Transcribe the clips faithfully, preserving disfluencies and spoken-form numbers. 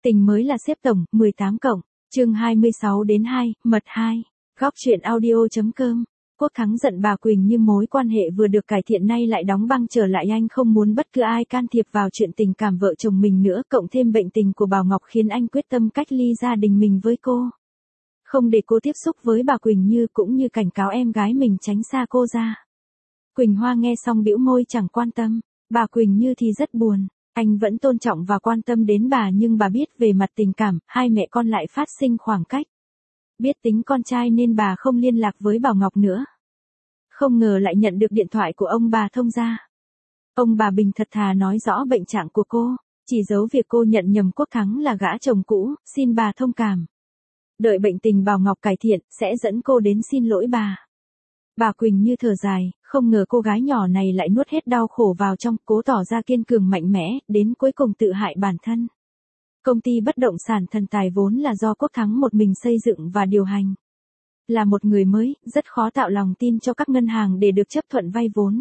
Tình mới là xếp tổng, mười tám cộng, chương hai mươi sáu đến hai, mật hai. Góc truyện audio.com. Quốc Thắng giận bà Quỳnh như mối quan hệ vừa được cải thiện nay lại đóng băng trở lại, anh không muốn bất cứ ai can thiệp vào chuyện tình cảm vợ chồng mình nữa, cộng thêm bệnh tình của Bảo Ngọc khiến anh quyết tâm cách ly gia đình mình với cô. Không để cô tiếp xúc với bà Quỳnh Như, cũng như cảnh cáo em gái mình tránh xa cô ra. Quỳnh Hoa nghe xong bĩu môi chẳng quan tâm, bà Quỳnh Như thì rất buồn. Anh vẫn tôn trọng và quan tâm đến bà, nhưng bà biết về mặt tình cảm, hai mẹ con lại phát sinh khoảng cách. Biết tính con trai nên bà không liên lạc với Bảo Ngọc nữa. Không ngờ lại nhận được điện thoại của ông bà thông gia. Ông bà Bình thật thà nói rõ bệnh trạng của cô, chỉ giấu việc cô nhận nhầm Quốc Thắng là gã chồng cũ, xin bà thông cảm. Đợi bệnh tình Bảo Ngọc cải thiện, sẽ dẫn cô đến xin lỗi bà. Bà Quỳnh Như thở dài, không ngờ cô gái nhỏ này lại nuốt hết đau khổ vào trong, cố tỏ ra kiên cường mạnh mẽ, đến cuối cùng tự hại bản thân. Công ty bất động sản Thần Tài vốn là do Quốc Thắng một mình xây dựng và điều hành. Là một người mới, rất khó tạo lòng tin cho các ngân hàng để được chấp thuận vay vốn.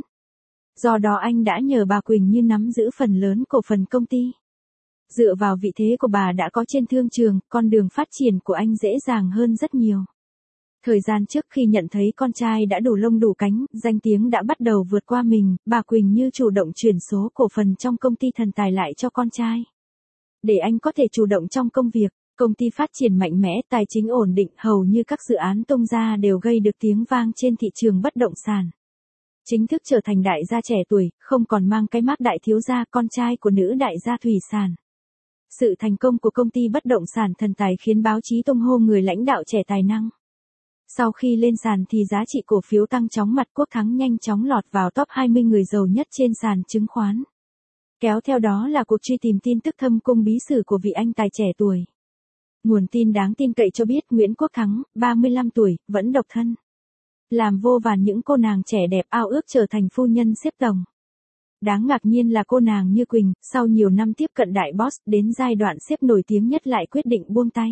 Do đó anh đã nhờ bà Quỳnh Như nắm giữ phần lớn cổ phần công ty. Dựa vào vị thế của bà đã có trên thương trường, con đường phát triển của anh dễ dàng hơn rất nhiều. Thời gian trước khi nhận thấy con trai đã đủ lông đủ cánh, danh tiếng đã bắt đầu vượt qua mình, bà Quỳnh Như chủ động chuyển số cổ phần trong công ty Thần Tài lại cho con trai. Để anh có thể chủ động trong công việc, công ty phát triển mạnh mẽ, tài chính ổn định, hầu như các dự án tung ra đều gây được tiếng vang trên thị trường bất động sản. Chính thức trở thành đại gia trẻ tuổi, không còn mang cái mác đại thiếu gia, con trai của nữ đại gia thủy sản. Sự thành công của công ty bất động sản Thần Tài khiến báo chí tung hô người lãnh đạo trẻ tài năng. Sau khi lên sàn thì giá trị cổ phiếu tăng chóng mặt, Quốc Thắng nhanh chóng lọt vào top hai mươi người giàu nhất trên sàn chứng khoán. Kéo theo đó là cuộc truy tìm tin tức thâm cung bí sử của vị anh tài trẻ tuổi. Nguồn tin đáng tin cậy cho biết Nguyễn Quốc Thắng, ba mươi lăm tuổi, vẫn độc thân. Làm vô vàn những cô nàng trẻ đẹp ao ước trở thành phu nhân xếp tổng. Đáng ngạc nhiên là cô nàng như Quỳnh, sau nhiều năm tiếp cận đại boss, đến giai đoạn xếp nổi tiếng nhất lại quyết định buông tay.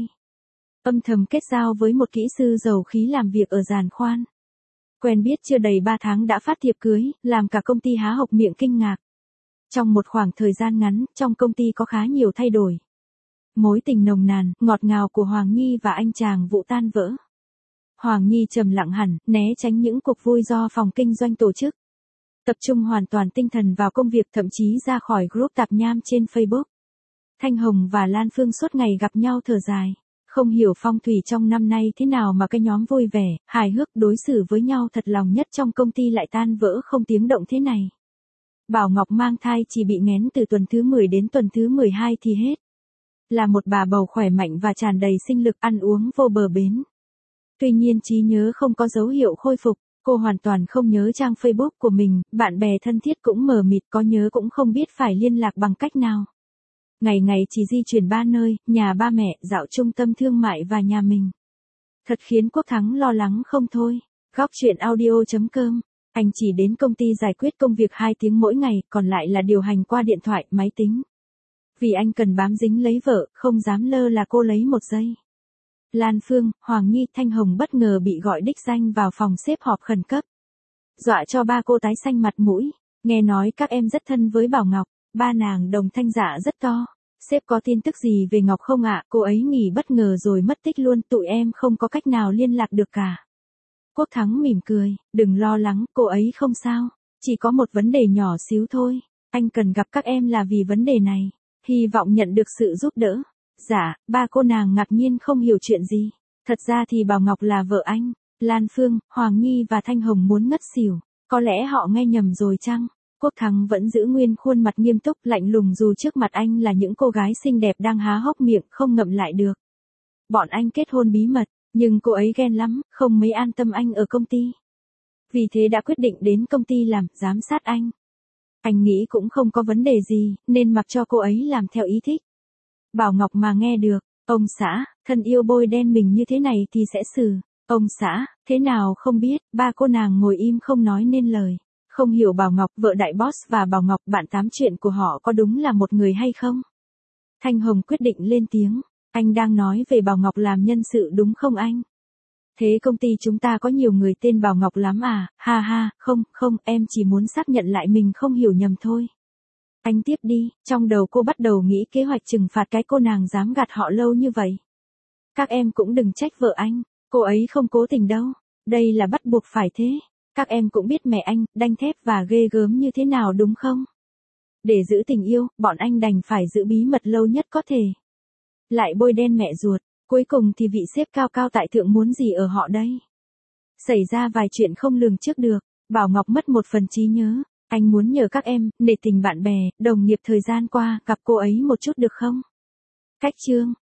Âm thầm kết giao với một kỹ sư dầu khí làm việc ở giàn khoan. Quen biết chưa đầy ba tháng đã phát thiệp cưới, làm cả công ty há hốc miệng kinh ngạc. Trong một khoảng thời gian ngắn, trong công ty có khá nhiều thay đổi. Mối tình nồng nàn, ngọt ngào của Hoàng Nhi và anh chàng Vũ tan vỡ. Hoàng Nhi trầm lặng hẳn, né tránh những cuộc vui do phòng kinh doanh tổ chức. Tập trung hoàn toàn tinh thần vào công việc, thậm chí ra khỏi group tạp nham trên Facebook. Thanh Hồng và Lan Phương suốt ngày gặp nhau thở dài. Không hiểu phong thủy trong năm nay thế nào mà cái nhóm vui vẻ, hài hước đối xử với nhau thật lòng nhất trong công ty lại tan vỡ không tiếng động thế này. Bảo Ngọc mang thai chỉ bị nghén từ tuần thứ mười đến tuần thứ mười hai thì hết. Là một bà bầu khỏe mạnh và tràn đầy sinh lực, ăn uống vô bờ bến. Tuy nhiên trí nhớ không có dấu hiệu khôi phục, cô hoàn toàn không nhớ trang Facebook của mình, bạn bè thân thiết cũng mờ mịt, có nhớ cũng không biết phải liên lạc bằng cách nào. Ngày ngày chỉ di chuyển ba nơi, nhà ba mẹ, dạo trung tâm thương mại và nhà mình. Thật khiến Quốc Thắng lo lắng không thôi. Góc truyện audio.com. Anh chỉ đến công ty giải quyết công việc hai tiếng mỗi ngày, còn lại là điều hành qua điện thoại, máy tính. Vì anh cần bám dính lấy vợ, không dám lơ là cô lấy một giây. Lan Phương, Hoàng Nhi, Thanh Hồng bất ngờ bị gọi đích danh vào phòng xếp họp khẩn cấp. Dọa cho ba cô tái xanh mặt mũi. Nghe nói các em rất thân với Bảo Ngọc. Ba nàng đồng thanh dạ rất to. Sếp có tin tức gì về Ngọc không ạ? Cô ấy nghỉ bất ngờ rồi mất tích luôn, tụi em không có cách nào liên lạc được cả. Quốc Thắng mỉm cười, đừng lo lắng, cô ấy không sao. Chỉ có một vấn đề nhỏ xíu thôi. Anh cần gặp các em là vì vấn đề này. Hy vọng nhận được sự giúp đỡ. Dạ, ba cô nàng ngạc nhiên không hiểu chuyện gì. Thật ra thì Bảo Ngọc là vợ anh. Lan Phương, Hoàng Nhi và Thanh Hồng muốn ngất xỉu. Có lẽ họ nghe nhầm rồi chăng? Quốc Thắng vẫn giữ nguyên khuôn mặt nghiêm túc lạnh lùng dù trước mặt anh là những cô gái xinh đẹp đang há hốc miệng không ngậm lại được. Bọn anh kết hôn bí mật, nhưng cô ấy ghen lắm, không mấy an tâm anh ở công ty. Vì thế đã quyết định đến công ty làm, giám sát anh. Anh nghĩ cũng không có vấn đề gì, nên mặc cho cô ấy làm theo ý thích. Bảo Ngọc mà nghe được, ông xã, thân yêu bôi đen mình như thế này thì sẽ xử. Ông xã, thế nào không biết, ba cô nàng ngồi im không nói nên lời. Không hiểu Bảo Ngọc, vợ đại boss và Bảo Ngọc bạn tám chuyện của họ có đúng là một người hay không? Thanh Hồng quyết định lên tiếng, anh đang nói về Bảo Ngọc làm nhân sự đúng không anh? Thế công ty chúng ta có nhiều người tên Bảo Ngọc lắm à? Ha ha, không, không, em chỉ muốn xác nhận lại mình không hiểu nhầm thôi. Anh tiếp đi, trong đầu cô bắt đầu nghĩ kế hoạch trừng phạt cái cô nàng dám gạt họ lâu như vậy. Các em cũng đừng trách vợ anh, cô ấy không cố tình đâu, đây là bắt buộc phải thế. Các em cũng biết mẹ anh, đanh thép và ghê gớm như thế nào đúng không? Để giữ tình yêu, bọn anh đành phải giữ bí mật lâu nhất có thể. Lại bôi đen mẹ ruột, cuối cùng thì vị sếp cao cao tại thượng muốn gì ở họ đây? Xảy ra vài chuyện không lường trước được, Bảo Ngọc mất một phần trí nhớ. Anh muốn nhờ các em, nể tình bạn bè, đồng nghiệp thời gian qua, gặp cô ấy một chút được không? Cách chương